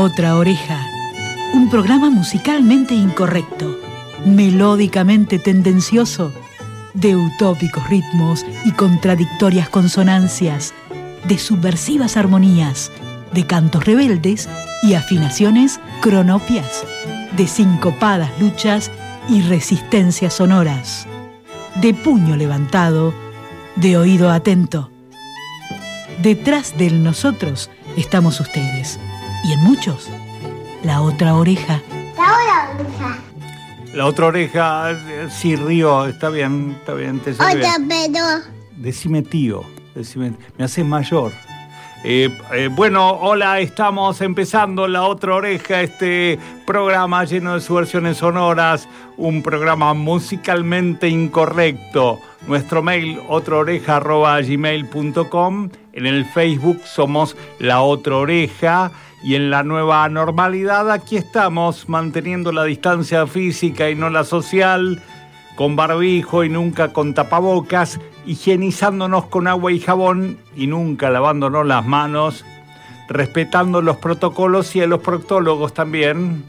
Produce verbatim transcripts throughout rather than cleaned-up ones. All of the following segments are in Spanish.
Otra Oreja, un programa musicalmente incorrecto, melódicamente tendencioso, de utópicos ritmos y contradictorias consonancias, de subversivas armonías, de cantos rebeldes y afinaciones cronopias, de sincopadas luchas y resistencias sonoras, de puño levantado, de oído atento. Detrás del nosotros estamos ustedes, y en muchos, la otra oreja. La otra oreja. La otra oreja, sí, Río, está bien, está bien. Te Otra, pero... Decime tío, decime, me haces mayor. Eh, eh, bueno, hola, estamos empezando La Otra Oreja, este programa lleno de subversiones sonoras, un programa musicalmente incorrecto. Nuestro mail, otraoreja arroba gmail punto com. En el Facebook somos La Otra Oreja. Y en la nueva normalidad aquí estamos, manteniendo la distancia física y no la social, con barbijo y nunca con tapabocas, higienizándonos con agua y jabón y nunca lavándonos las manos, respetando los protocolos y a los proctólogos también.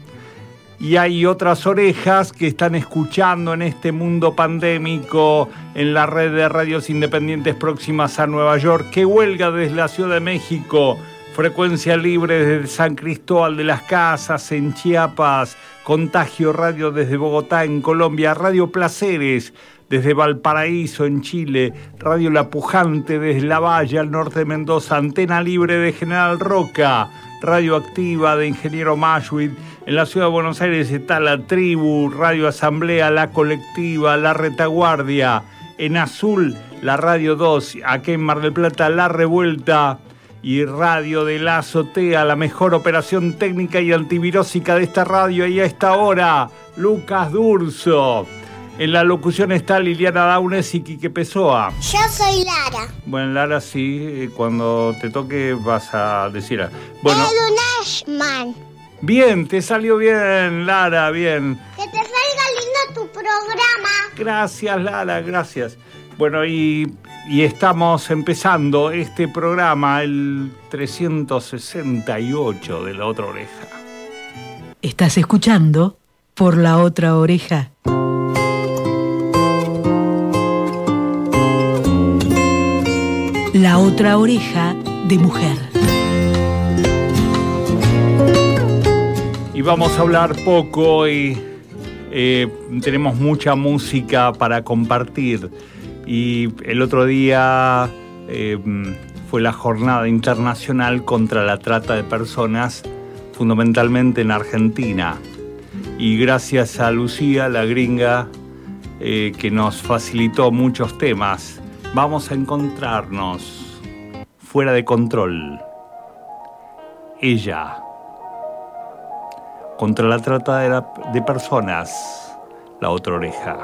Y hay otras orejas que están escuchando en este mundo pandémico en la red de radios independientes próximas a Nueva York, que huelga desde la Ciudad de México, Frecuencia Libre desde San Cristóbal de las Casas en Chiapas, Contagio Radio desde Bogotá en Colombia, Radio Placeres desde Valparaíso en Chile, Radio La Pujante desde La Valle al norte de Mendoza, Antena Libre de General Roca, Radio Activa de Ingeniero Mashuid. En la Ciudad de Buenos Aires está La Tribu, Radio Asamblea, La Colectiva, La Retaguardia. En Azul, la Radio dos, aquí en Mar del Plata, La Revuelta. Y Radio de la Azotea, la mejor operación técnica y antivirósica de esta radio. Y a esta hora, Lucas D'Urso. En la locución está Liliana Daunes y Quique Pessoa. Yo soy Lara. Bueno, Lara, sí, cuando te toque vas a decir... Bueno, Edwin Ashman. Bien, te salió bien, Lara, bien. Que te salga lindo tu programa. Gracias, Lara, gracias. Bueno, y... Y estamos empezando este programa, el trescientos sesenta y ocho de La Otra Oreja. Estás escuchando por La Otra Oreja. La Otra Oreja de Mujer. Y vamos a hablar poco y eh, tenemos mucha música para compartir. Y el otro día eh, fue la Jornada Internacional contra la Trata de Personas, fundamentalmente en Argentina. Y gracias a Lucía, la gringa, eh, que nos facilitó muchos temas, vamos a encontrarnos Fuera de Control. Ella. Contra la trata de, la, de personas, La Otra Oreja.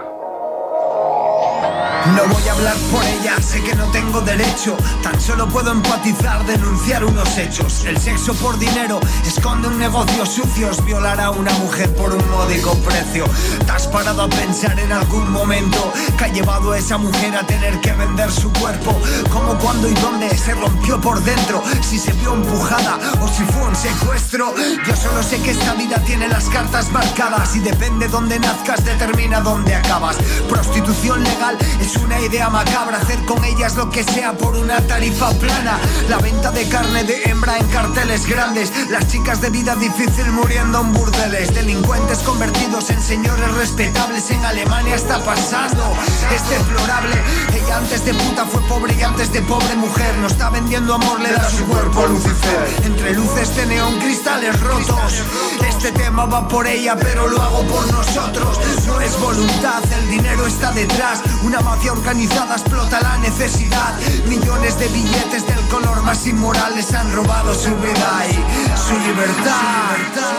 No voy a hablar por ella, sé que no tengo derecho. Tan solo puedo empatizar, denunciar unos hechos. El sexo por dinero esconde un negocio sucio. Es violar a una mujer por un módico precio. ¿Te has parado a pensar en algún momento que ha llevado a esa mujer a tener que vender su cuerpo? ¿Cómo, cuándo y dónde se rompió por dentro? Si se vio empujada o si fue un secuestro. Yo solo sé que esta vida tiene las cartas marcadas y depende dónde nazcas determina dónde acabas. Prostitución legal es una idea macabra, hacer con ellas lo que sea por una tarifa plana. La venta de carne de hembra en carteles grandes. Las chicas de vida difícil muriendo en burdeles. Delincuentes convertidos en señores respetables. En Alemania está pasando, es deplorable. Ella antes de puta fue pobre y antes de pobre mujer. No está vendiendo amor, le da su cuerpo a Lucifer. Entre luces de neón, cristales rotos. Este tema va por ella, pero lo hago por nosotros. No es voluntad, el dinero está detrás. Una mafia organizada explota la necesidad. Millones de billetes del color más inmoral les han robado su vida y su libertad.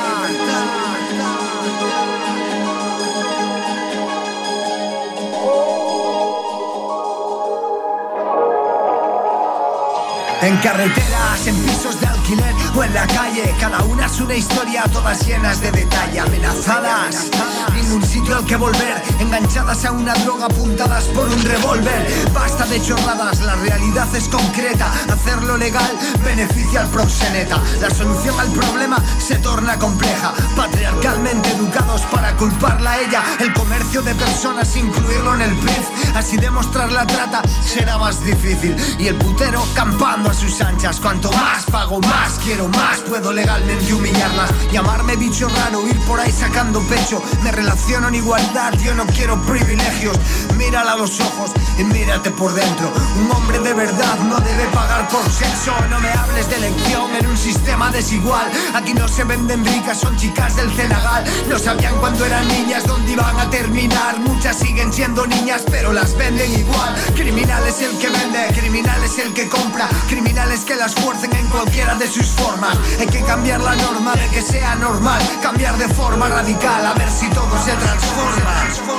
En carreteras, en pisos de alquiler o en la calle, cada una es una historia, todas llenas de detalle. Amenazadas, ningún sitio al que volver, enganchadas a una droga, apuntadas por un revólver. Basta de de chorradas, la realidad es concreta. Hacerlo legal beneficia al proxeneta. La solución al problema se torna compleja. Patriarcalmente educados para culparla a ella. El comercio de personas, incluirlo en el P I B. Así demostrar la trata será más difícil. Y el putero campando a sus anchas. Cuanto más pago, más quiero, más puedo legalmente humillarlas. Llamarme bicho raro, ir por ahí sacando pecho. Me relaciono en igualdad, yo no quiero privilegios. Mírala a los ojos y mírate por dentro. Un hombre de verdad no debe pagar por sexo. No me hables de elección en un sistema desigual. Aquí no se venden ricas, son chicas del Senegal. No sabían cuando eran niñas dónde iban a terminar. Muchas siguen siendo niñas pero las venden igual. Criminal es el que vende, criminal es el que compra. Criminales que las fuercen en cualquiera de sus formas. Hay que cambiar la norma de que sea normal. Cambiar de forma radical, a ver si todo se transforma.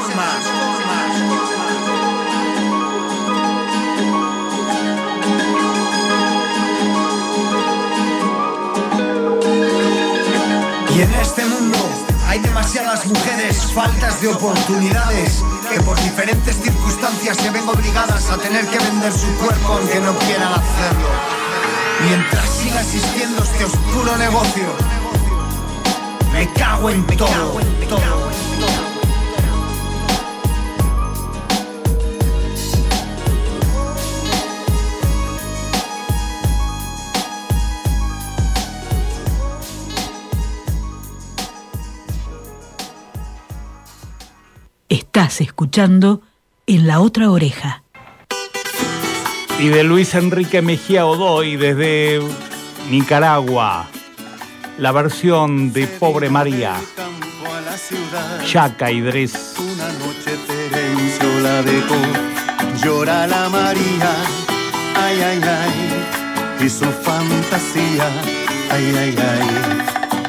Y en este mundo hay demasiadas mujeres faltas de oportunidades que por diferentes circunstancias se ven obligadas a tener que vender su cuerpo aunque no quieran hacerlo. Mientras siga existiendo este oscuro negocio, me cago en todo, todo. Estás escuchando En la Otra Oreja. Y de Luis Enrique Mejía Godoy desde Nicaragua, la versión de Pobre María, Chaca Idrés. Una noche Terencio la dejó, llora la María, ay, ay, ay, y su fantasía, ay, ay, ay.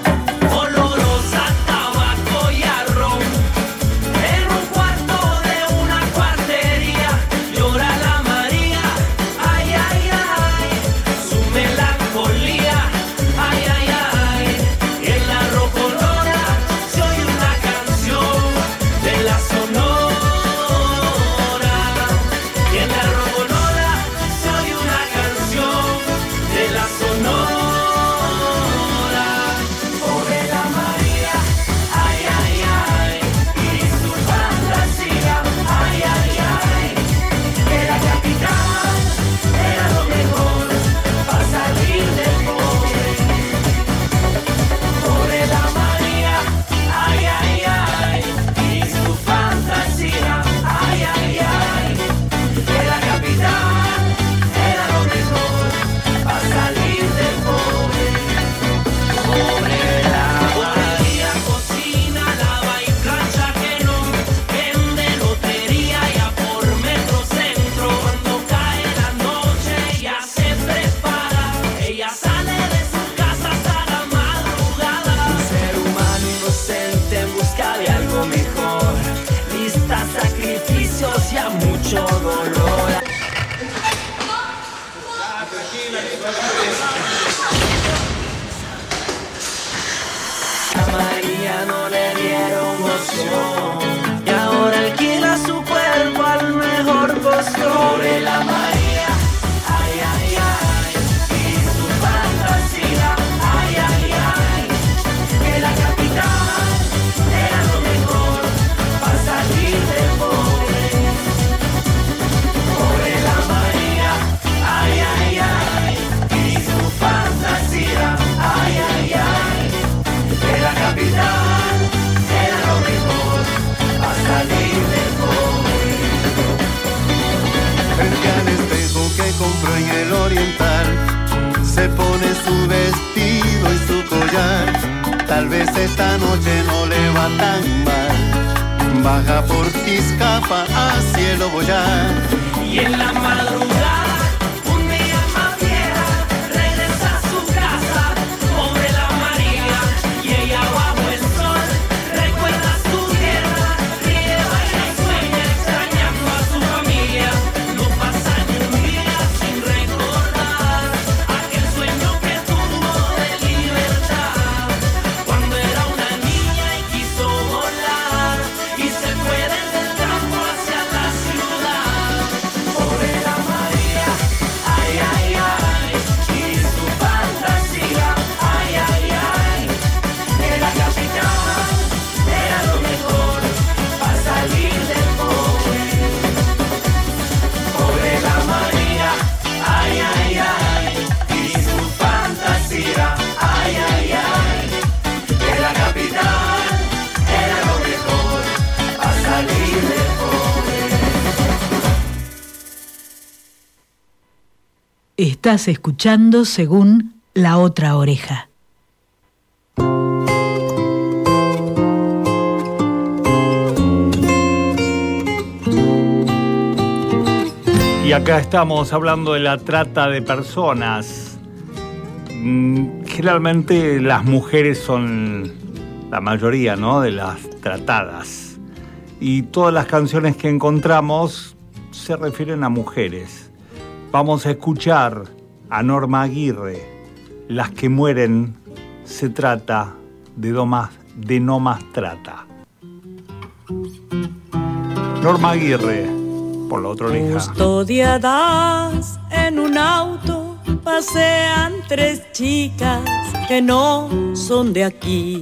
A María no le dieron opción y ahora alquila su cuerpo al mejor postor. Pobre la María, ay, ay, ay, y su fantasía, ay, ay, ay, que la capital era lo mejor para salir de pobre. Pobre la María, ay, ay, ay, y su fantasía, ay, ay, ay, que la capital era lo mejor para salir de pobre. Frente al espejo que compró en el Oriental, se pone su vestido y su collar. Tal vez esta noche no le va tan mal. Baja por Tizcapa a Cielo Boyar. Y en la madrugada, un día más vieja, regresa a su casa. Pobre la María, y ella bajo el sol recuerda su tierra, ríe, baila y sueña, extrañando a su familia. No pasa ni un día sin recordar aquel sueño que tuvo de libertad, cuando era una niña y quiso volar y se fue desde el campo hacia la ciudad. Pobre Estás escuchando según La Otra Oreja. Y acá estamos hablando de la trata de personas. Generalmente las mujeres son la mayoría, ¿no?, de las tratadas. Y todas las canciones que encontramos se refieren a mujeres. Vamos a escuchar a Norma Aguirre. Las que mueren se trata de no más, de no más trata. Norma Aguirre, por La Otra Oreja. Custodiadas en un auto pasean tres chicas que no son de aquí.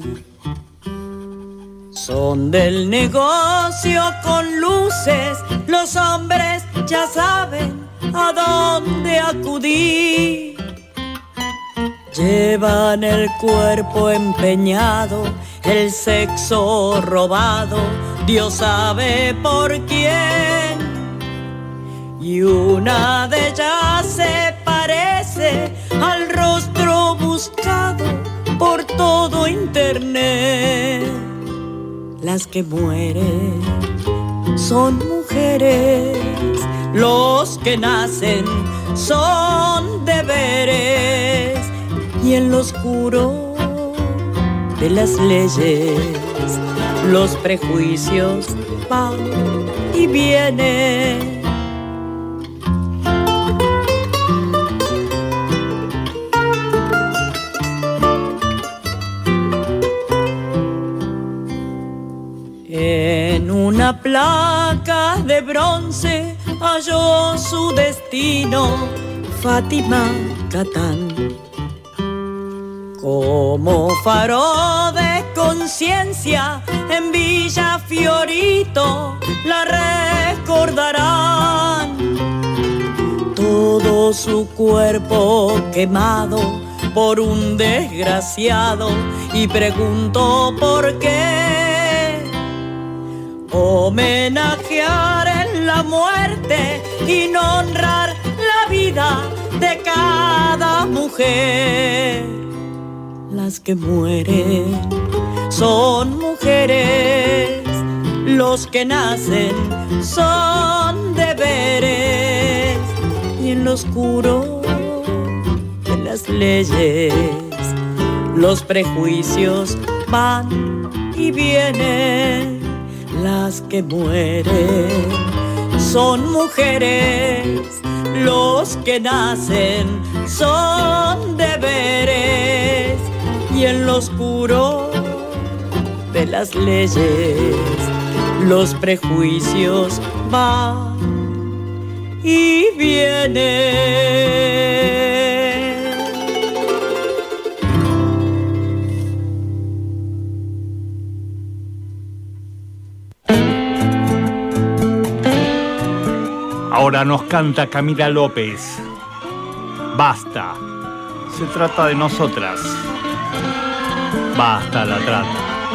Son del negocio con luces, los hombres ya saben a dónde acudir. Llevan el cuerpo empeñado, el sexo robado, Dios sabe por quién. Y una de ellas se parece al rostro buscado por todo internet. Las que mueren son mujeres, los que nacen son deberes, y en lo oscuro de las leyes los prejuicios van y vienen. En una placa de bronce halló su destino Fátima Catán. Como faro de conciencia en Villa Fiorito la recordarán. Todo su cuerpo quemado por un desgraciado, y preguntó por qué. Homenajear en la muerte y no honrar la vida de cada mujer. Las que mueren son mujeres, los que nacen son deberes, y en lo oscuro de las leyes los prejuicios van y vienen. Las que mueren son mujeres, los que nacen son deberes, y en lo oscuro de las leyes los prejuicios van y vienen. Ahora nos canta Camila López. Basta. Se trata de nosotras. Basta la trata.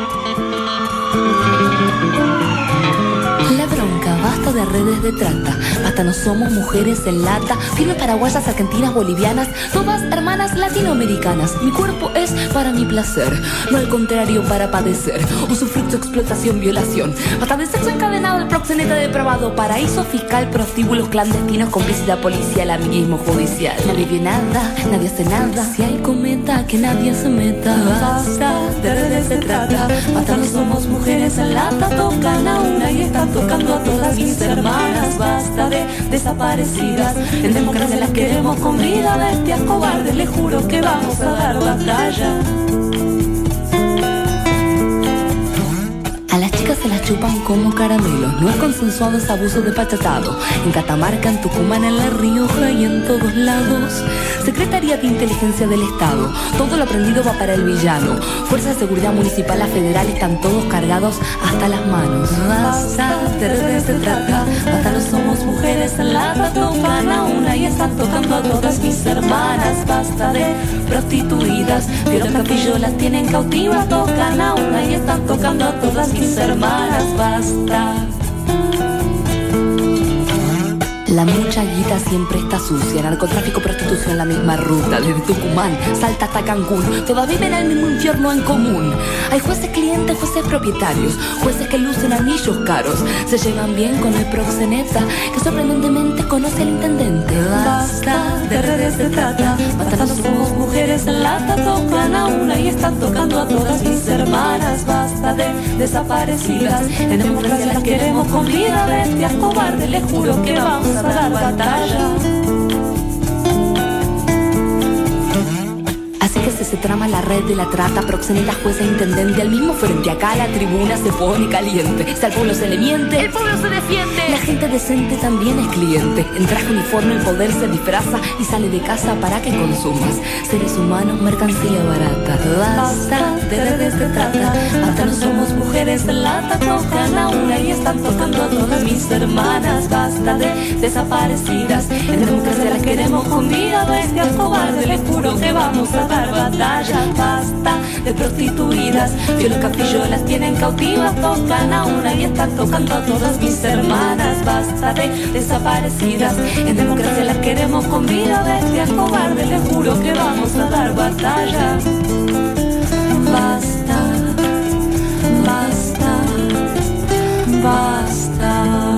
La bronca, basta de redes de trata. Basta, no somos mujeres en lata. Firmes paraguayas, argentinas, bolivianas, todas hermanas latinoamericanas. Mi cuerpo es para mi placer, no al contrario para padecer. Usufructo, explotación, violación. Basta de sexo encadenado, el proxeneta depravado, paraíso fiscal, prostíbulos clandestinos, complicidad policial, amiguismo judicial. Nadie vio nada, nadie hace nada. Si hay cometa, que nadie se meta. Basta de redes de trata. Basta, no somos mujeres en lata. Tocan a una y están tocando a todas mis hermanas. Basta de desaparecidas. En democracia las queremos con vida. Bestias cobardes, les juro que vamos a dar batalla. A las chicas se las chupan como caramelos. No es consensuado, es abuso de pachatado. En Catamarca, en Tucumán, en La Rioja y en todos lados. Secretaría de Inteligencia del Estado. Todo lo aprendido va para el villano. Fuerza de Seguridad Municipal, la federal, están todos cargados hasta las manos. Basta de redes de trata. Basta, no somos mujeres en lata. Tocan a una y están tocando a todas mis hermanas. Basta de prostituidas. Vieron Capillo, las tienen cautivas. Tocan a una y están tocando a todas mis hermanas. Basta. La mucha guita siempre está sucia. Narcotráfico, prostitución, la misma ruta. Desde Tucumán, Salta hasta Cancún. Todas viven el mismo infierno en común. Hay jueces clientes, jueces propietarios, jueces que lucen anillos caros. Se llevan bien con el proxeneta, que sorprendentemente conoce al intendente. Basta de redes de trata, matando somos mujeres en lata. Tocan a una y están tocando a todas mis hermanas. Basta de desaparecidas, en democracia las queremos con vida. Bestias cobardes, les juro que vamos a dar batalla. Así que se, se trama la red de la trata, proxeneta, jueza, intendente. Al mismo frente, acá la tribuna se pone caliente. Si al pueblo se le miente, el pueblo se defiende. La gente decente también es cliente. En traje uniforme el poder se disfraza y sale de casa para que consumas. Seres humanos, mercancía barata. Basta de redes de trata, hasta no somos mujeres en lata. Tocan a una y están tocando a todas mis hermanas. Basta de desaparecidas, en democracia las queremos con vida. Bestias cobardes, les juro que vamos a dar batalla. Basta de prostituidas, que los capillos las tienen cautivas. Tocan a una y están tocando a todas mis hermanas. Basta de desaparecidas, en democracia las queremos con vida. Bestias cobardes, les juro que vamos a dar batalla. Basta, basta, basta.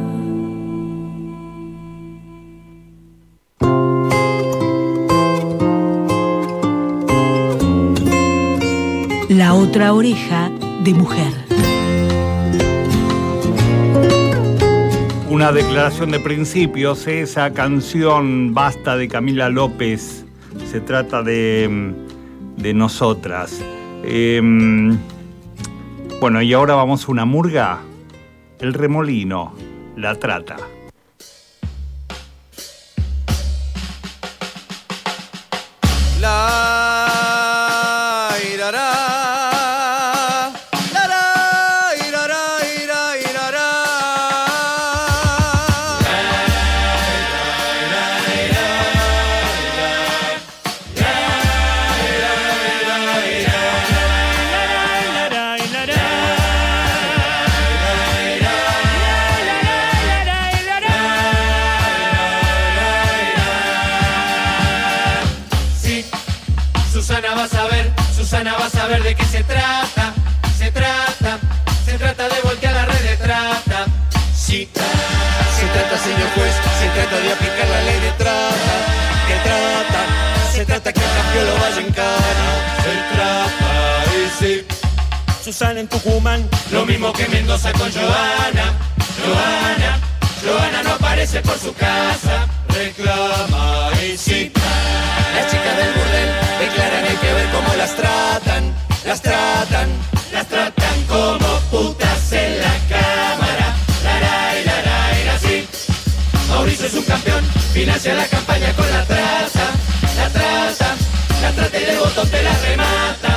La otra oreja de mujer. Una declaración de principios, esa canción Basta de Camila López. Se trata de, de nosotras. Eh, bueno, y ahora vamos a una murga. El remolino, la trata. La Susana va a saber de qué se trata, se trata, se trata de voltear la red de trata. Sí, se trata, señor juez, se trata de aplicar la ley de trata. Que trata, se trata que el cambio lo vaya en cara. Se trata, y sí. Susana en Tucumán, lo mismo que Mendoza con Joana. Joana, Joana no aparece por su casa. Reclama, y sí. Las chicas del burdel declaran, hay que ver cómo las tratan, las tratan, las tratan como putas en la cámara. Laray, laray, así. Mauricio es un campeón, financia la campaña con la trata, la trata, la trata y de botón te la remata.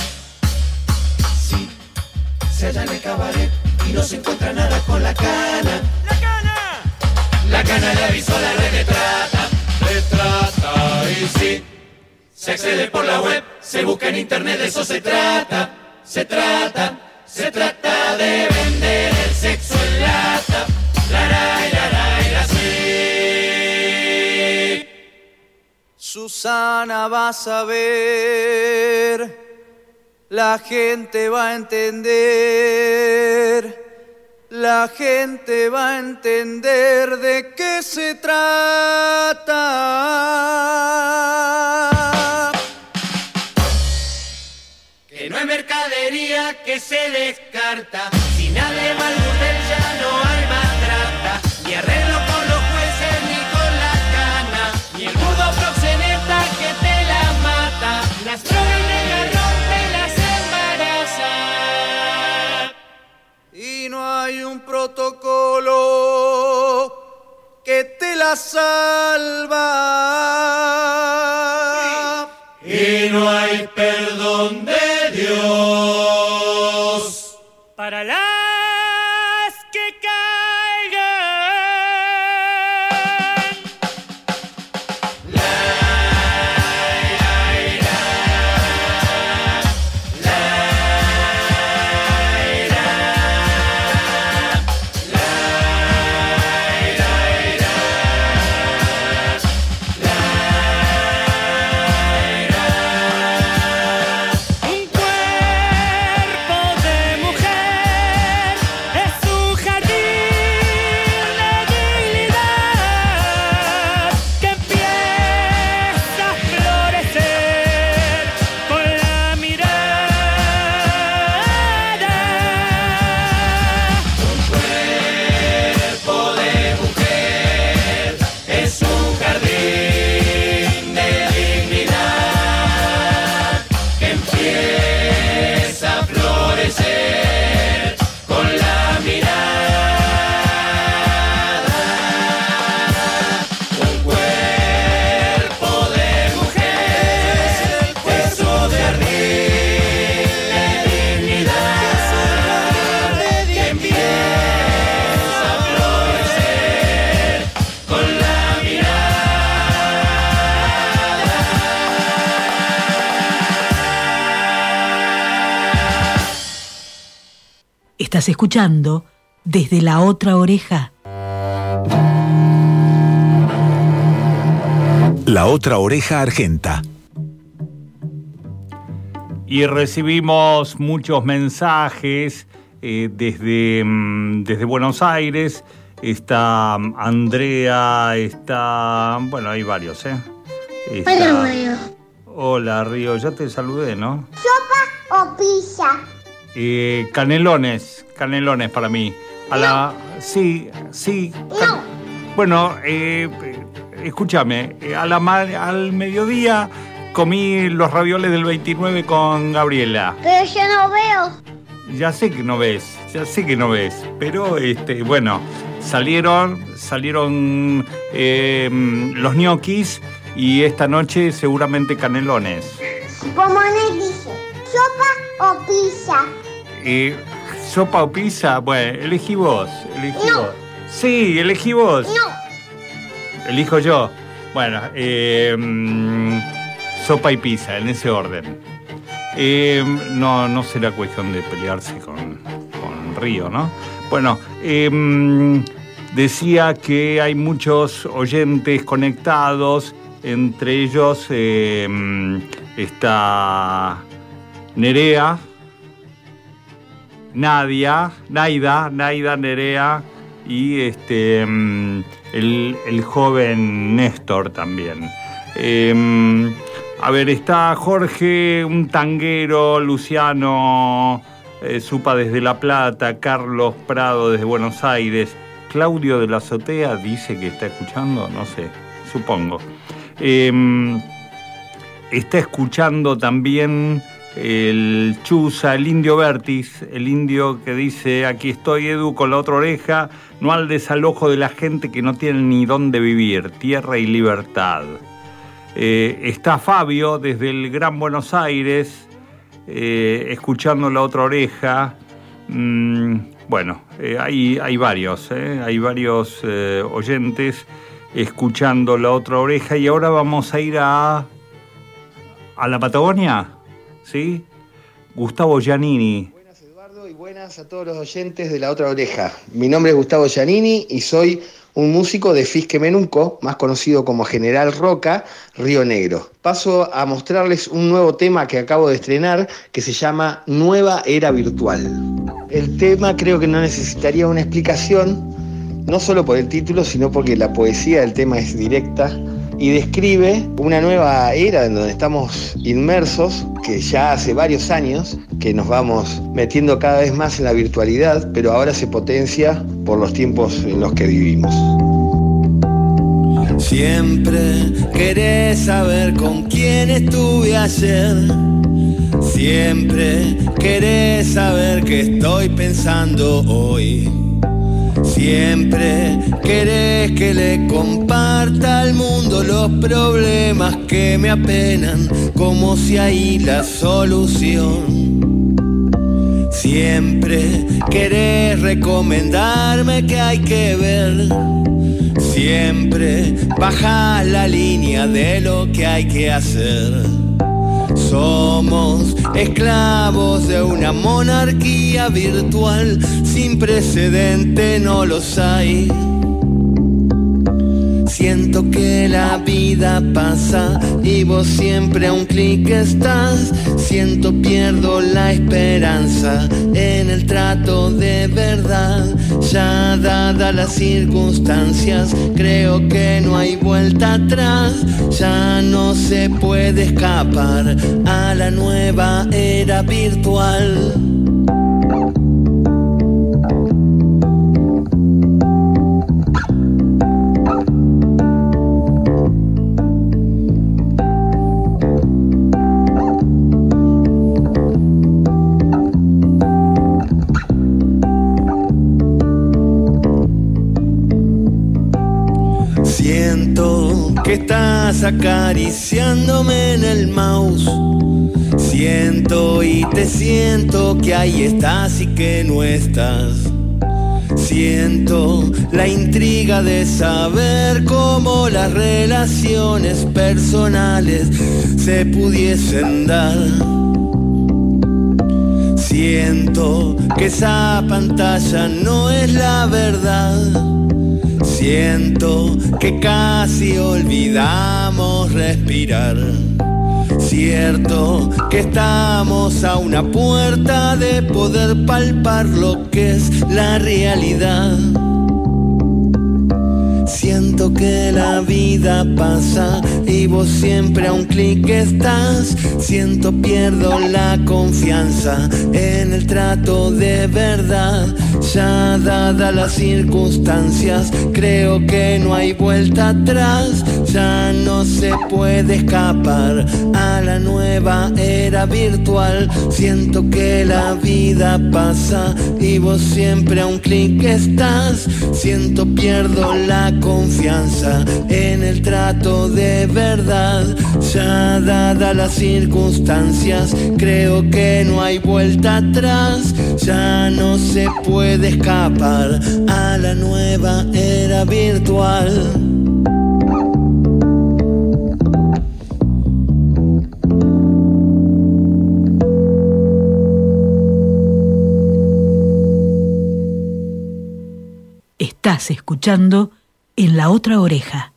Sí, se halla en el cabaret y no se encuentra nada con la cana. ¡La cana! La cana le avisó a la red de trata. Se trata, y sí, se accede por la web, se busca en internet, de eso se trata, se trata, se trata de vender el sexo en lata, laray, laray, así. Susana va a saber, la gente va a entender. La gente va a entender de qué se trata. Que no hay mercadería que se descarta. Si nadie va al burdel ya no hay más trata. Ni arreglo con los jueces ni con la cana. Ni el burdo proxeneta que te la mata. Las drogas y el garrón te las embaraza. Y no hay un protocolo que te la salva. Y no hay perdón de Dios para las que caigan. La, la, la, la, la, la, la, Estás escuchando Desde la Otra Oreja. La Otra Oreja Argenta. Y recibimos muchos mensajes eh, desde, mm, desde Buenos Aires. Está Andrea, está... Bueno, hay varios, ¿eh? Está... Hola, Mario. Hola, Río, ya te saludé, ¿no? ¿Sopa o pizza? Eh, canelones, canelones para mí. A No. la... Sí, sí. No. Bueno, eh, escúchame, a la ma- al mediodía comí los ravioles del veintinueve con Gabriela. Pero yo no veo. Ya sé que no ves, ya sé que no ves, pero este, bueno, salieron, salieron eh, los ñoquis y esta noche seguramente canelones. Como les dije, ¿sopa o pizza? Eh, ¿Sopa o pizza? Bueno, elegí vos, elegí No. vos. Sí, elegí vos. No. Elijo yo. Bueno, eh, mm, sopa y pizza, en ese orden. Eh, no, no será cuestión de pelearse con, con Río, ¿no? Bueno, eh, decía que hay muchos oyentes conectados, entre ellos eh, está Nerea, Nadia, Naida, Naida, Nerea y este el, el joven Néstor también. Eh, A ver, está Jorge, un tanguero, Luciano eh, Supa desde La Plata, Carlos Prado desde Buenos Aires, Claudio de la Azotea dice que está escuchando, no sé, supongo. Eh, está escuchando también el Chuza, el Indio Vértiz, el indio que dice, aquí estoy, Edu, con la otra oreja, no al desalojo de la gente que no tiene ni dónde vivir, tierra y libertad. Eh, está Fabio desde el Gran Buenos Aires, eh, escuchando la otra oreja. Mm, bueno, eh, hay, hay varios, eh, hay varios eh, oyentes escuchando la otra oreja. Y ahora vamos a ir a, a la Patagonia, ¿sí? Gustavo Giannini. Buenas, Eduardo, y buenas a todos los oyentes de la otra oreja. Mi nombre es Gustavo Giannini y soy un músico de Fisquemenunco, más conocido como General Roca, Río Negro. Paso a mostrarles un nuevo tema que acabo de estrenar, que se llama Nueva Era Virtual. El tema creo que no necesitaría una explicación, no solo por el título, sino porque la poesía del tema es directa y describe una nueva era en donde estamos inmersos, que ya hace varios años que nos vamos metiendo cada vez más en la virtualidad, pero ahora se potencia por los tiempos en los que vivimos. Siempre querés saber con quién estuve ayer. Siempre querés saber qué estoy pensando hoy. Siempre querés que le comparta al mundo los problemas que me apenan, como si ahí la solución. Siempre querés recomendarme que hay que ver. Siempre bajás la línea de lo que hay que hacer. Somos esclavos de una monarquía virtual sin precedente, no los hay. Siento que la vida pasa y vos siempre a un clic estás. Siento pierdo la esperanza en el trato de verdad. Ya dadas las circunstancias, creo que no hay vuelta atrás. Ya no se puede escapar a la nueva era virtual. Siento que estás acariciándome en el mouse. Siento y te siento que ahí estás y que no estás. Siento la intriga de saber cómo las relaciones personales se pudiesen dar. Siento que esa pantalla no es la verdad. Siento que casi olvidamos respirar. Cierto que estamos a una puerta de poder palpar lo que es la realidad. Siento que la vida pasa y vos siempre a un clic estás. Siento pierdo la confianza en el trato de verdad. Ya dadas las circunstancias, creo que no hay vuelta atrás. Ya no se puede escapar a la nueva era virtual. Siento que la vida pasa y vos siempre a un clic estás. Siento pierdo la confianza en el trato de verdad. Ya dadas las circunstancias, creo que no hay vuelta atrás. Ya no se puede escapar a la nueva era virtual. Estás escuchando En la Otra Oreja.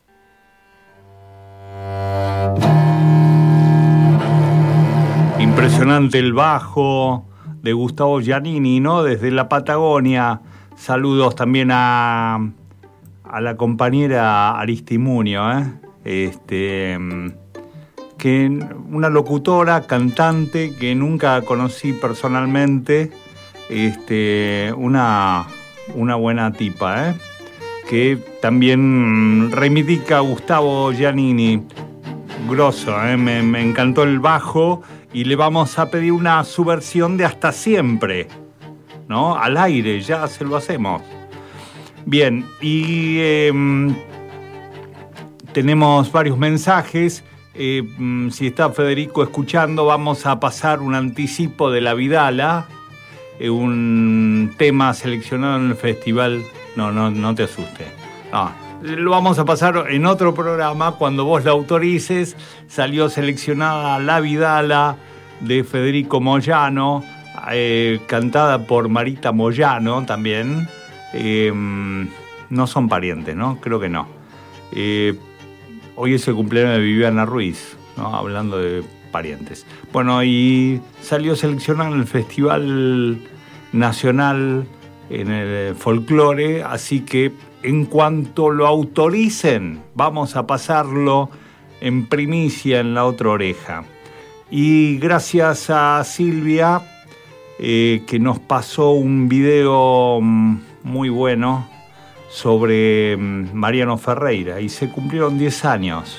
Impresionante el bajo de Gustavo Giannini, ¿no? Desde la Patagonia. Saludos también a, a la compañera Aristimunio, ¿eh? Este, que una locutora, cantante que nunca conocí personalmente, este, una, una buena tipa, ¿eh? Que también reivindica a Gustavo Giannini. Grosso, ¿eh? me, me encantó el bajo y le vamos a pedir una subversión de Hasta Siempre, ¿no? Al aire, ya se lo hacemos. Bien, y eh, tenemos varios mensajes. Eh, si está Federico escuchando, vamos a pasar un anticipo de La Vidala, eh, un tema seleccionado en el festival. No, no, no te asustes. No, lo vamos a pasar en otro programa cuando vos la autorices. Salió seleccionada La Vidala de Federico Moyano, eh, cantada por Marita Moyano también. Eh, no son parientes, ¿no? Creo que no. Eh, hoy es el cumpleaños de Viviana Ruiz, ¿no? Hablando de parientes. Bueno, y salió seleccionada en el Festival Nacional en el Folclore, así que en cuanto lo autoricen, vamos a pasarlo en primicia en La Otra Oreja. Y gracias a Silvia, eh, que nos pasó un video muy bueno sobre Mariano Ferreira, y se cumplieron diez años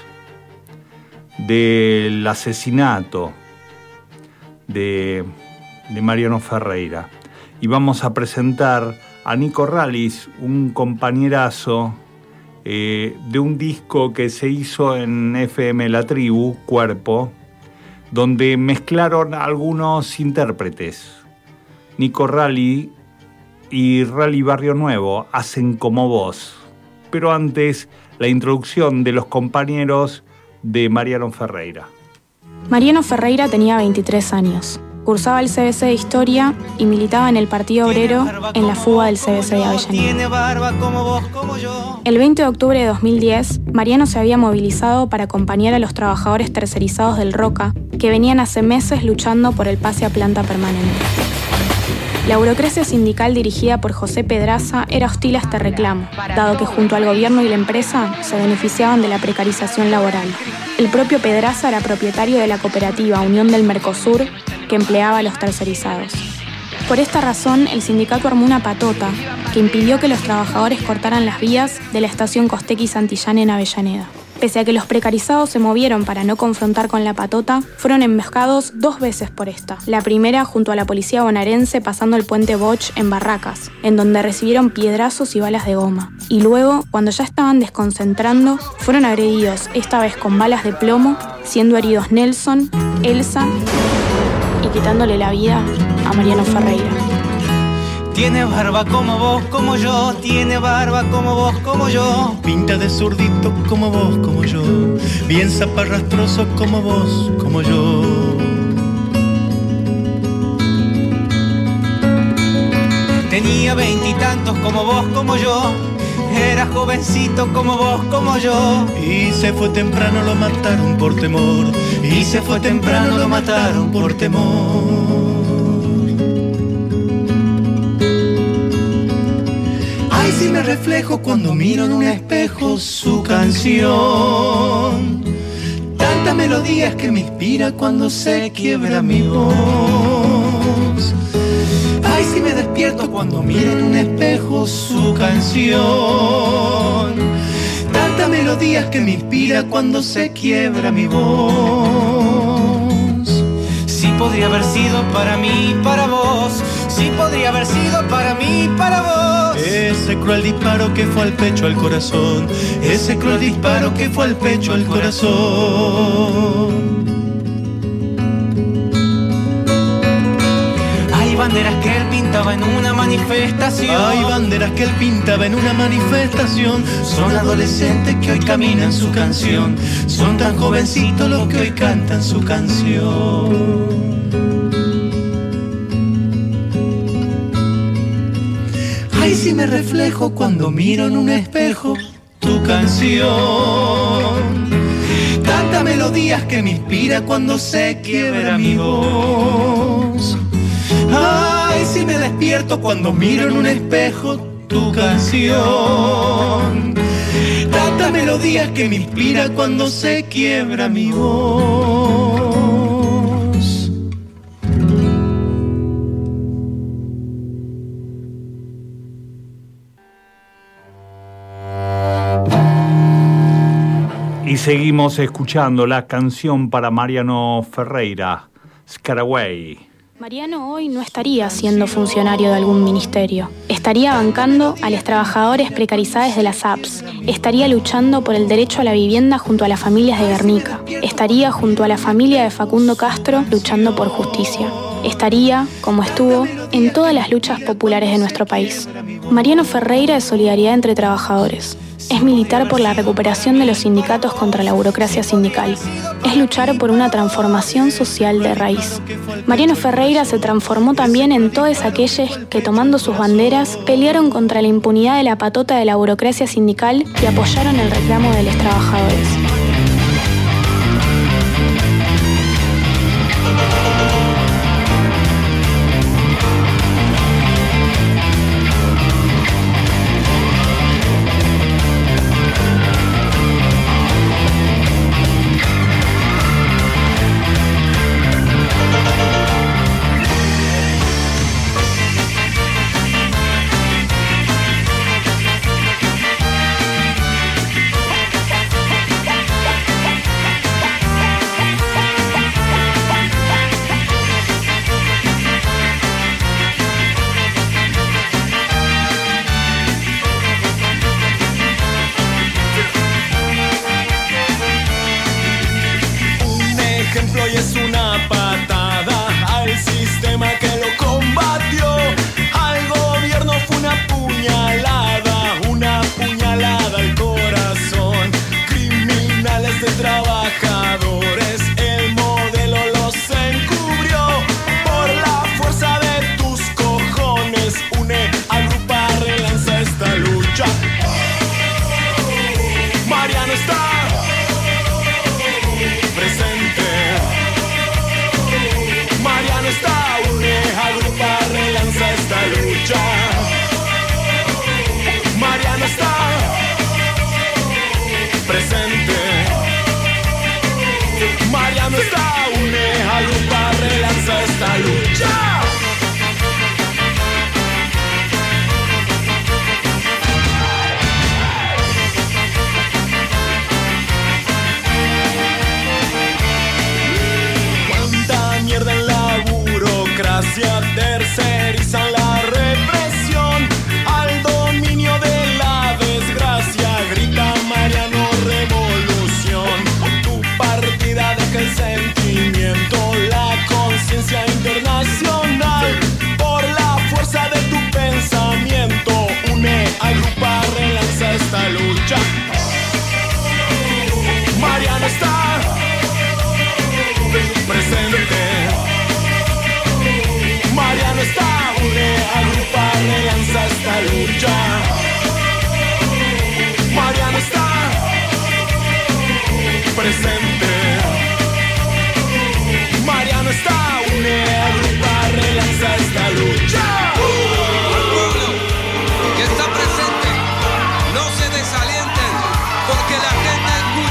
del asesinato de, de Mariano Ferreira. Y vamos a presentar a Nico Rallis, un compañerazo eh, de un disco que se hizo en F M La Tribu, Cuerpo, donde mezclaron algunos intérpretes. Nico Rallis y Rally Barrio Nuevo hacen Como Vos. Pero antes, la introducción de los compañeros de Mariano Ferreira. Mariano Ferreira tenía veintitrés años. Cursaba el C B C de Historia y militaba en el Partido Obrero en la fuga del C B C de Avellaneda. El veinte de octubre de dos mil diez, Mariano se había movilizado para acompañar a los trabajadores tercerizados del Roca, que venían hace meses luchando por el pase a planta permanente. La burocracia sindical dirigida por José Pedraza era hostil a este reclamo, dado que junto al gobierno y la empresa se beneficiaban de la precarización laboral. El propio Pedraza era propietario de la cooperativa Unión del Mercosur, que empleaba a los tercerizados. Por esta razón, el sindicato armó una patota que impidió que los trabajadores cortaran las vías de la estación Costequi Santillán en Avellaneda. Pese a que los precarizados se movieron para no confrontar con la patota, fueron emboscados dos veces por esta. La primera junto a la policía bonaerense pasando el puente Boch en Barracas, en donde recibieron piedrazos y balas de goma. Y luego, cuando ya estaban desconcentrando, fueron agredidos, esta vez con balas de plomo, siendo heridos Nelson, Elsa y quitándole la vida a Mariano Ferreira. Tiene barba como vos, como yo, tiene barba como vos, como yo. Pinta de zurdito como vos, como yo. Bien zaparrastroso como vos, como yo. veintitantos como vos, como yo. Era jovencito como vos, como yo. Y se fue temprano, lo mataron por temor. Y se fue temprano, lo mataron por temor. Ay, si me reflejo cuando miro en un espejo su canción. Tantas melodías que me inspira cuando se quiebra mi voz. Ay, si me despierto cuando miro en un espejo su canción. Tantas melodías que me inspira cuando se quiebra mi voz. Sí podría haber sido para mí, para vos. Sí podría haber sido para mí, para vos. Ese cruel disparo que fue al pecho, al corazón. Ese cruel disparo que fue al pecho, al corazón. Hay banderas que él pintaba en una manifestación. Hay banderas que él pintaba en una manifestación. Son adolescentes que hoy caminan su canción. Son tan jovencitos los que hoy cantan su canción. Ay, si me reflejo cuando miro en un espejo tu canción. Tantas melodías que me inspira cuando se quiebra mi voz. Ay, si me despierto cuando miro en un espejo tu canción. Tantas melodías que me inspira cuando se quiebra mi voz. Y seguimos escuchando la canción para Mariano Ferreira, Scaraway. Mariano hoy no estaría siendo funcionario de algún ministerio. Estaría bancando a los trabajadores precarizados de las A P S. Estaría luchando por el derecho a la vivienda junto a las familias de Guernica. Estaría junto a la familia de Facundo Castro luchando por justicia. Estaría, como estuvo, en todas las luchas populares de nuestro país. Mariano Ferreira es solidaridad entre trabajadores. Es militar por la recuperación de los sindicatos contra la burocracia sindical. Es luchar por una transformación social de raíz. Mariano Ferreira se transformó también en todos aquellos que, tomando sus banderas, pelearon contra la impunidad de la patota de la burocracia sindical y apoyaron el reclamo de los trabajadores.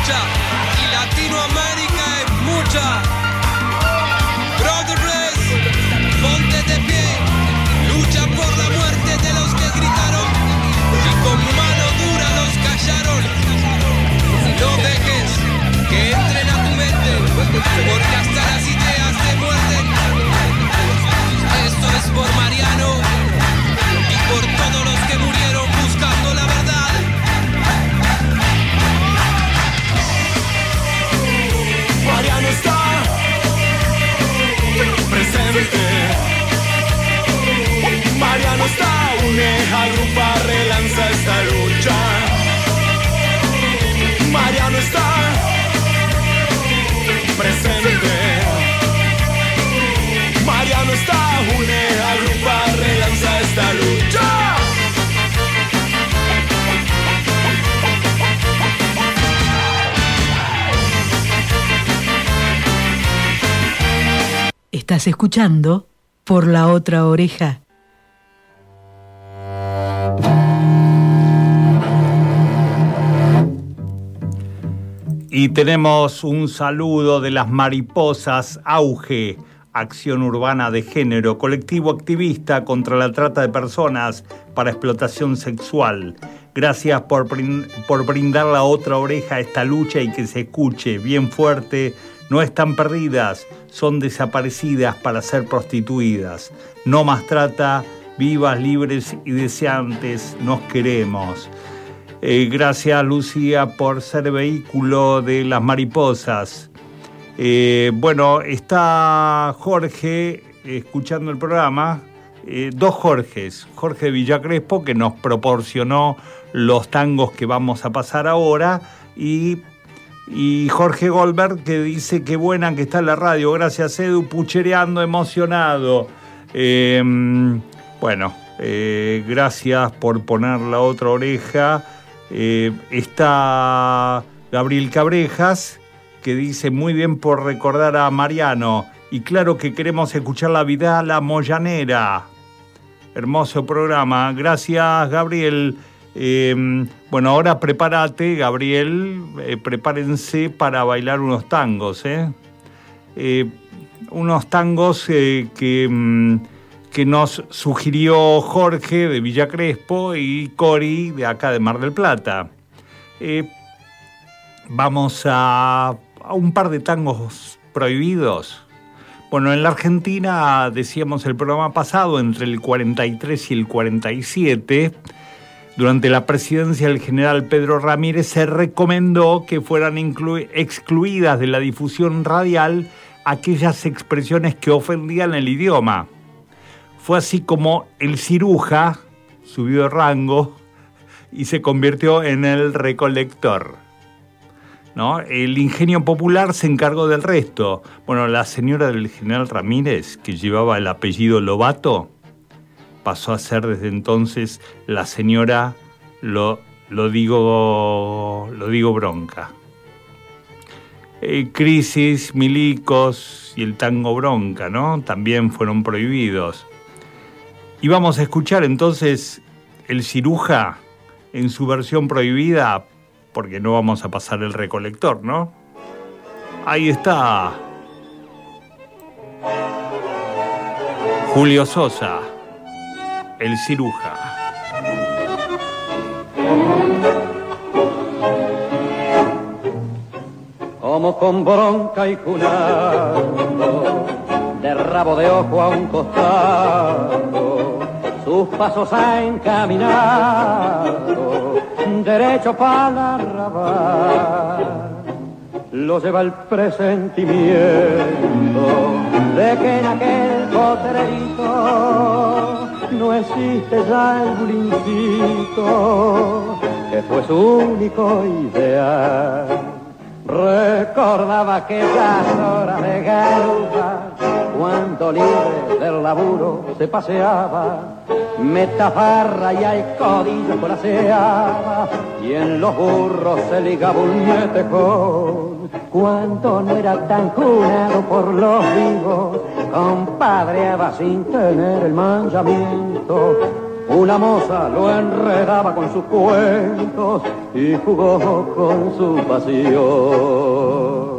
mucha y Latinoamérica es mucha. Brothers, ponte de pie, lucha por la muerte de los que gritaron y con mano dura los callaron. No dejes que entren a tu mente, porque hasta las ideas te muerden. Esto es por Mariano y por todos los que murieron buscando la verdad. Mariano está presente. Mariano está, une, agrupa, relanza esta lucha. Mariano está presente. Mariano está, une, agrupa, relanza esta lucha. Estás escuchando Por la Otra Oreja. Y tenemos un saludo de las mariposas Auge, Acción Urbana de Género, colectivo activista contra la trata de personas para explotación sexual. Gracias por, por brindar la otra oreja a esta lucha y que se escuche bien fuerte. No están perdidas, son desaparecidas para ser prostituidas. No más trata, vivas, libres y deseantes, nos queremos. Eh, gracias, Lucía, por ser vehículo de las mariposas. Eh, bueno, está Jorge escuchando el programa, eh, dos Jorges, Jorge de Villa Crespo, que nos proporcionó los tangos que vamos a pasar ahora, y, y Jorge Goldberg, que dice que buena que está la radio, gracias Edu, puchereando emocionado. Eh, bueno, eh, gracias por poner la otra oreja. Eh, está Gabriel Cabrejas, que dice muy bien por recordar a Mariano, y claro que queremos escuchar la vida la Moyanera. Hermoso programa, gracias Gabriel. Eh, bueno, ahora prepárate, Gabriel, eh, prepárense para bailar unos tangos, ¿eh? Eh, unos tangos eh, que, mm, que nos sugirió Jorge de Villa Crespo y Cori de acá de Mar del Plata. Eh, vamos a, a un par de tangos prohibidos. Bueno, en la Argentina, decíamos el programa pasado, entre el cuarenta y tres y el cuarenta y siete, durante la presidencia del general Pedro Ramírez, se recomendó que fueran inclu- excluidas de la difusión radial aquellas expresiones que ofendían el idioma. Fue así como el ciruja subió de rango y se convirtió en el recolector, ¿no? El ingenio popular se encargó del resto. Bueno, la señora del general Ramírez, que llevaba el apellido Lobato, pasó a ser desde entonces la señora, lo, lo, digo, lo digo bronca. Eh, Crisis, Milicos y el tango bronca, ¿no? También fueron prohibidos. Y vamos a escuchar entonces el ciruja en su versión prohibida, porque no vamos a pasar el recolector, ¿no? Ahí está. Julio Sosa, el ciruja. Como con bronca y junando, de rabo de ojo a un costado, sus pasos ha encaminado, derecho para la arrabal. Lo lleva el presentimiento de que en aquel potrerito no existe ya el bulincito que fue su único ideal. Recordaba aquellas horas de garufa cuando libre del laburo se paseaba, metafarra y hay codillo con la ceaba, y en los burros se ligaba un metejón. Cuando no era tan cunado por los vivos, compadreaba sin tener el manchamiento. Una moza lo enredaba con sus cuentos y jugó con su pasión.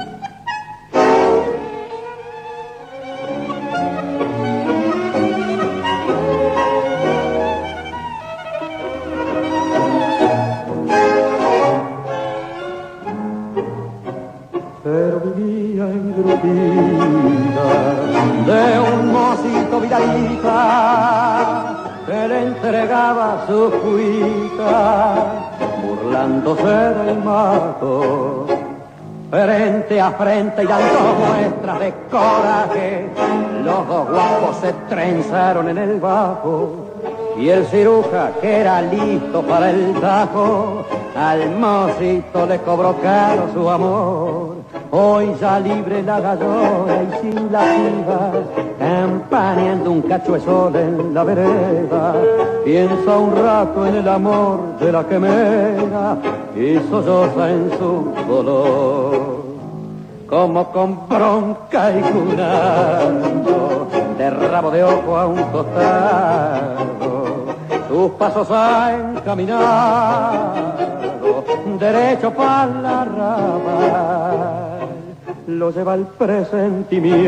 Pero vivía engrupida de un mocito vidalita que le entregaba su cuita, burlándose del mato, frente a frente y dando muestras de coraje. Los dos guapos se trenzaron en el bajo y el ciruja, que era listo para el tajo, al mocito le cobró caro su amor. Hoy ya libre la gallona y sin la piba, campaneando un cacho de sol en la vereda, piensa un rato en el amor de la quemera y solloza en su dolor. Como con bronca y curando, de rabo de ojo a un costado, sus pasos ha encaminado derecho para la rama. Lo lleva el presentimiento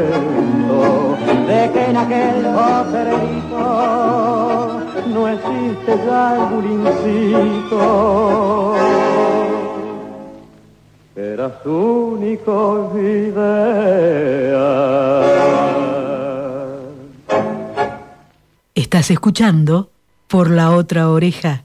de que en aquel potrerito no existe ya el bulincito. Era su único idea. Estás escuchando Por la Otra Oreja.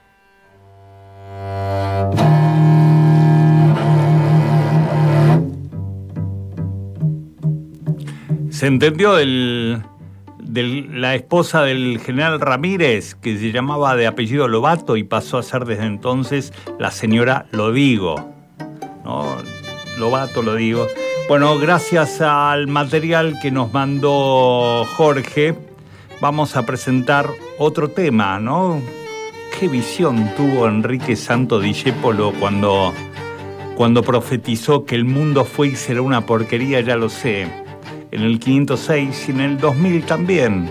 Se entendió del, de la esposa del general Ramírez, que se llamaba de apellido Lobato y pasó a ser desde entonces la señora Lodigo. ¿No? Lobato, Lodigo. Bueno, gracias al material que nos mandó Jorge, vamos a presentar otro tema, ¿no? Qué visión tuvo Enrique Santo Discépolo cuando, cuando profetizó que el mundo fue y será una porquería, ya lo sé. En el quinientos seis y en el dos mil también.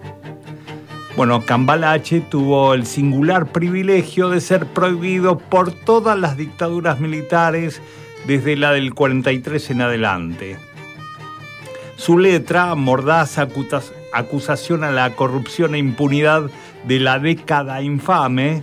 Bueno, Cambalache tuvo el singular privilegio de ser prohibido por todas las dictaduras militares desde la del cuarenta y tres en adelante. Su letra, mordaz acusación a la corrupción e impunidad de la década infame,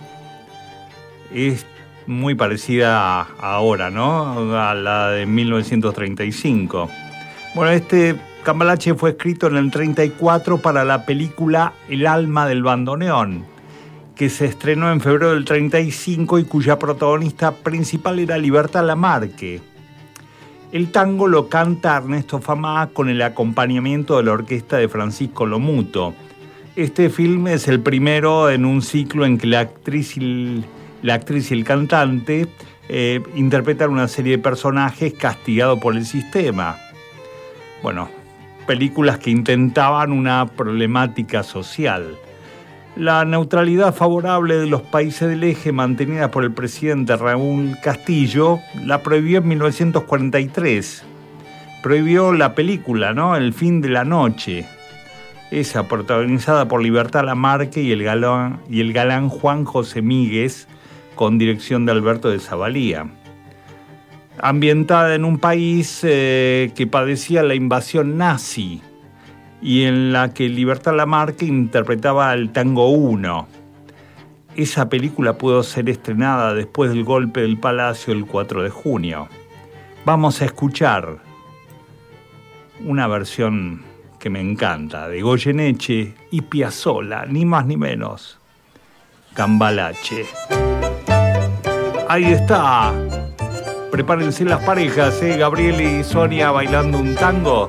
es muy parecida a ahora, ¿no? A la de mil novecientos treinta y cinco. Bueno, este Cambalache fue escrito en el treinta y cuatro para la película El alma del bandoneón, que se estrenó en febrero del treinta y cinco y cuya protagonista principal era Libertad Lamarque. El tango lo canta Ernesto Famá con el acompañamiento de la orquesta de Francisco Lomuto. Este filme es el primero en un ciclo en que la actriz y el, la actriz y el cantante eh, interpretan una serie de personajes castigados por el sistema. Bueno, películas que intentaban una problemática social. La neutralidad favorable de los países del eje mantenida por el presidente Raúl Castillo la prohibió en mil novecientos cuarenta y tres. Prohibió la película, ¿no? El fin de la noche. Esa protagonizada por Libertad Lamarque y el galán, y el galán Juan José Míguez, con dirección de Alberto de Zavalía. Ambientada en un país eh, que padecía la invasión nazi y en la que Libertad Lamarque interpretaba el tango uno. Esa película pudo ser estrenada después del golpe del Palacio el cuatro de junio. Vamos a escuchar una versión que me encanta, de Goyeneche y Piazzolla, ni más ni menos. Cambalache. Ahí está. Prepárense las parejas, ¿eh? Gabriel y Sonia bailando un tango.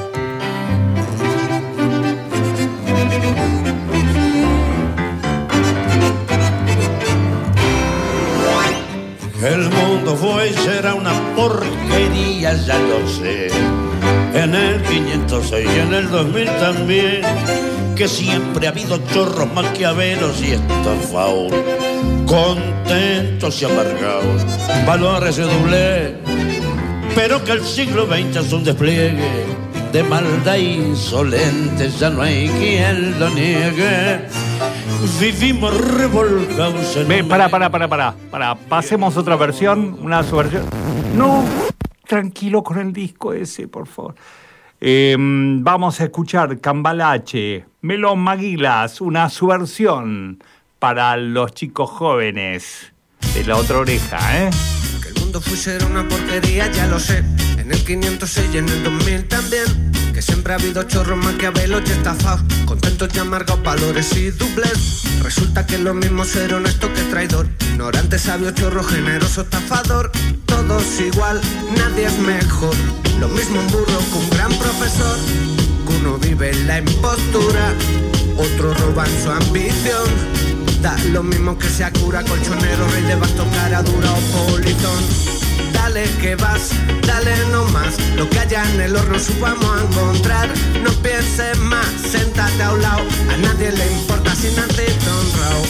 El mundo fue y será una porquería, ya lo sé. En el quinientos seis y en el dos mil también, que siempre ha habido chorros, maquiavelos y estafados, contentos y amargados, valores de doble, pero que el siglo veinte es un despliegue de maldad insolente, ya no hay quien lo niegue. Vivimos revolcados en Ve, pará, pará, pará, pará, pará. Pasemos otra versión, una subversión. No, tranquilo con el disco ese, por favor. Eh, vamos a escuchar Cambalache, Melón Maguilas, una subversión para los chicos jóvenes de La Otra Oreja, ¿eh? Que el mundo fuese una porquería, ya lo sé. En el quinientos seis y en el dos mil también. Que siempre ha habido chorros, maquiavelos y estafados, contentos y amargados, valores y dobles. Resulta que es lo mismo ser honesto que traidor, ignorante, sabio, chorro, generoso, estafador. Todos igual, nadie es mejor. Lo mismo un burro que un gran profesor. Que uno vive en la impostura, otro roba en su ambición. Da lo mismo que sea cura, colchonero, rey de bastos, cara dura o polizón. Dale que vas, dale no más. Lo que haya en el horno subamos a encontrar. No pienses más, siéntate a un lado. A nadie le importa si naciste honrado.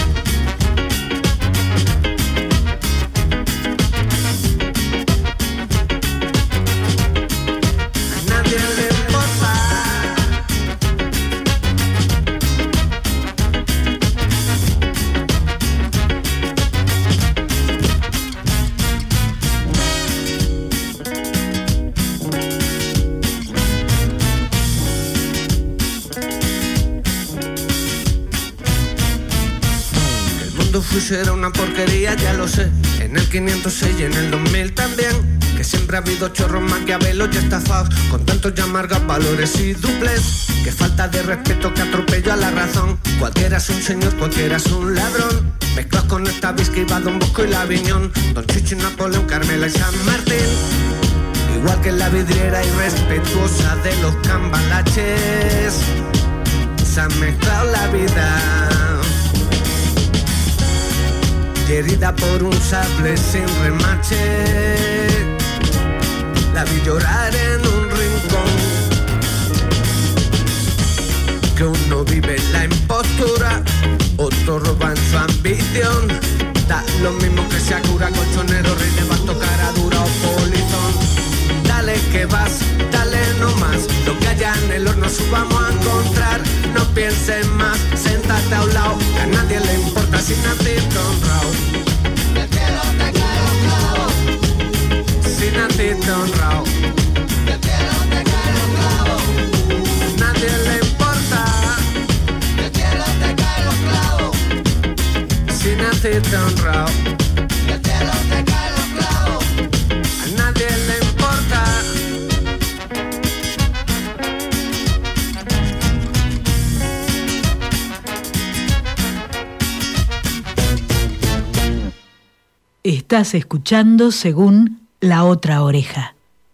A nadie le importa. Fuese una porquería, ya lo sé. En el quinientos seis y en el dos mil también. Que siempre ha habido chorros, maquiavelos y estafados, con tantos y amargas, valores y duples. Que falta de respeto, que atropello a la razón. Cualquiera es un señor, cualquiera es un ladrón. Mezclados con esta que iba Don Bosco y la Viñón, Don Chicho y Napoleón, Carmela y San Martín. Igual que la vidriera irrespetuosa de los cambalaches, se ha mezclado la vida. Y herida por un sable sin remache, la vi llorar en un rincón. Que uno vive en la impostura, otro roba en su ambición. Da lo mismo que sea cura, colchonero, rey de basto, cara dura o polizón. Dale que vas, dale no más. Lo que haya en el horno subamos a encontrar. No pienses más, siéntate a un lado. Que a nadie le importa si naciste honrado. Del cielo te cae un clavo. Si naciste honrado. Del cielo te cae un clavo. Nadie le importa. Del cielo te cae un clavo. Si naciste honrado. Del cielo te cae un clavo. A nadie le importa. Estás escuchando Según La Otra Oreja.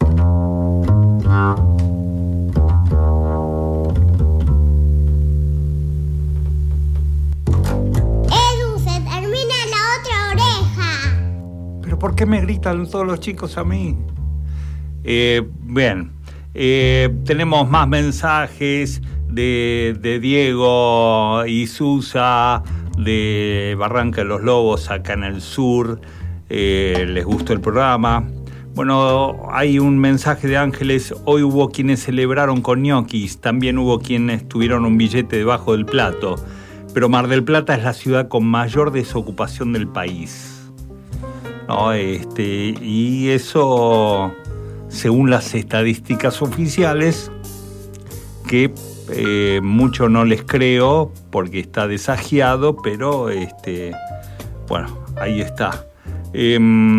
Edu, se termina La Otra Oreja. ¿Pero por qué me gritan todos los chicos a mí? Eh, bien, eh, tenemos más mensajes de, de Diego y Susa de Barranca de los Lobos, acá en el sur. Eh, les gustó el programa. Bueno, hay un mensaje de Ángeles. Hoy hubo quienes celebraron con ñoquis, también hubo quienes tuvieron un billete debajo del plato, pero Mar del Plata es la ciudad con mayor desocupación del país, ¿no? Este, y eso, según las estadísticas oficiales, que eh, mucho no les creo porque está desagiado, pero este, bueno, ahí está. Eh,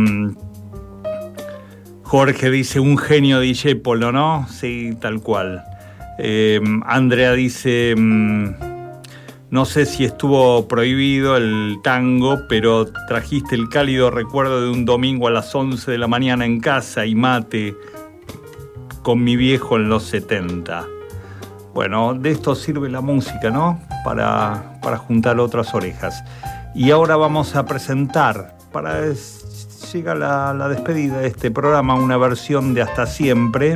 Jorge dice, un genio D J Polo, ¿no? Sí, tal cual. Eh, Andrea dice, no sé si estuvo prohibido el tango, pero trajiste el cálido recuerdo de un domingo a las once de la mañana en casa y mate con mi viejo en los setenta. Bueno, de esto sirve la música, ¿no? Para, para juntar otras orejas. Y ahora vamos a presentar, para llegar la, la despedida de este programa, una versión de Hasta Siempre,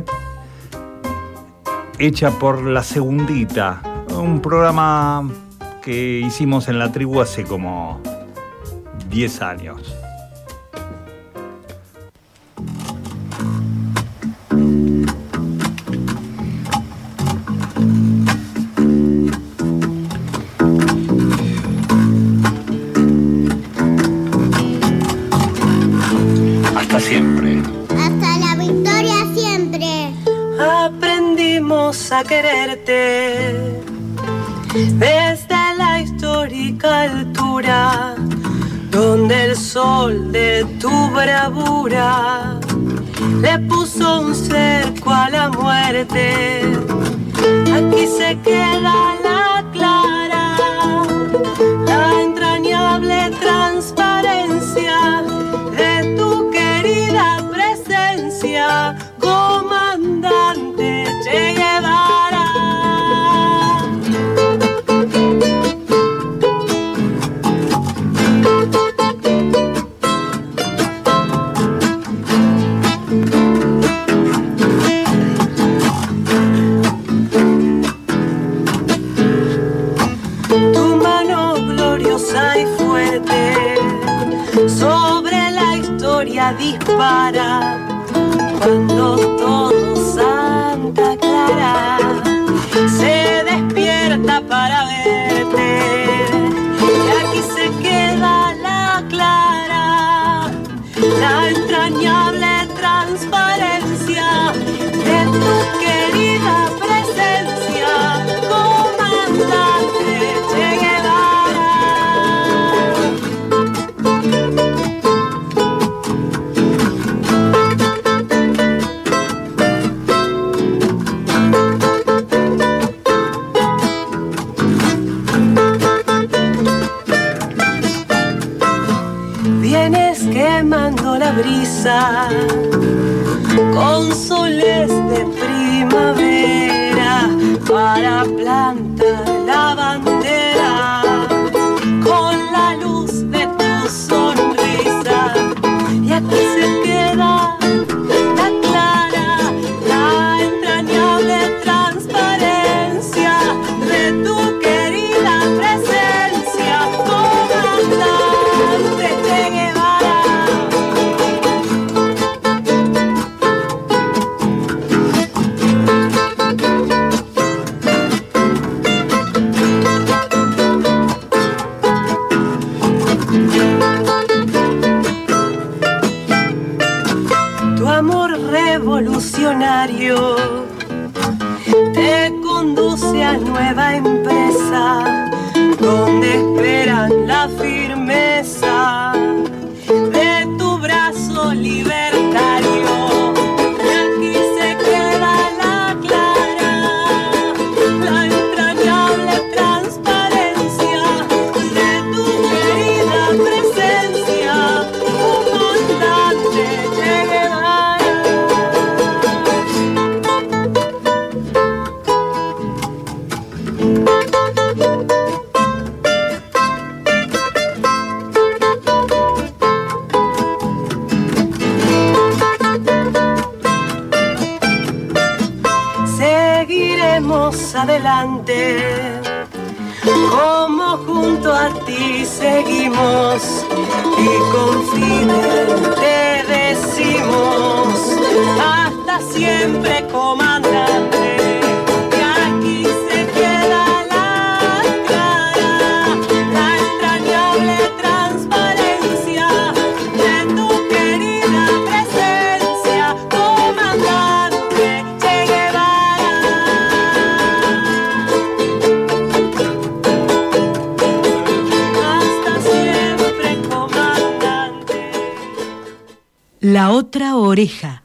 hecha por La Segundita, un programa que hicimos en la tribu hace como diez años. Hasta siempre. Hasta la victoria siempre. Aprendimos a quererte desde la histórica altura, donde el sol de tu bravura le puso un cerco a la muerte. Aquí se queda la clara, la entrañable transparencia de tu querida presencia, comandante Che Guevara. Tu mano gloriosa y fuerte sobre la historia dispara, cuando todo Santa Clara se despierta para verte. Y aquí se queda la clara, la entrañable transparencia de tu querida presencia, comandante Che Guevara. Vienes quemando la brisa con soles de primavera para plantar la bandera con la luz de tu sonrisa. Y aquí se queda la clara, la entrañable transparencia de tu querida presencia, comandante Che Guevara. Tu amor revolucionario te conduce a nueva empresa, donde esperan la firmeza de tu brazo libertario. Y aquí se queda la clara, la entrañable transparencia de tu querida presencia, comandante Che Guevara. Seguiremos adelante, como junto a ti seguimos, y con Fidel te decimos hasta siempre, comandante. Y aquí se queda la clara, la entrañable transparencia de tu querida presencia, comandante Che Guevara. Hasta siempre, comandante. La otra oreja.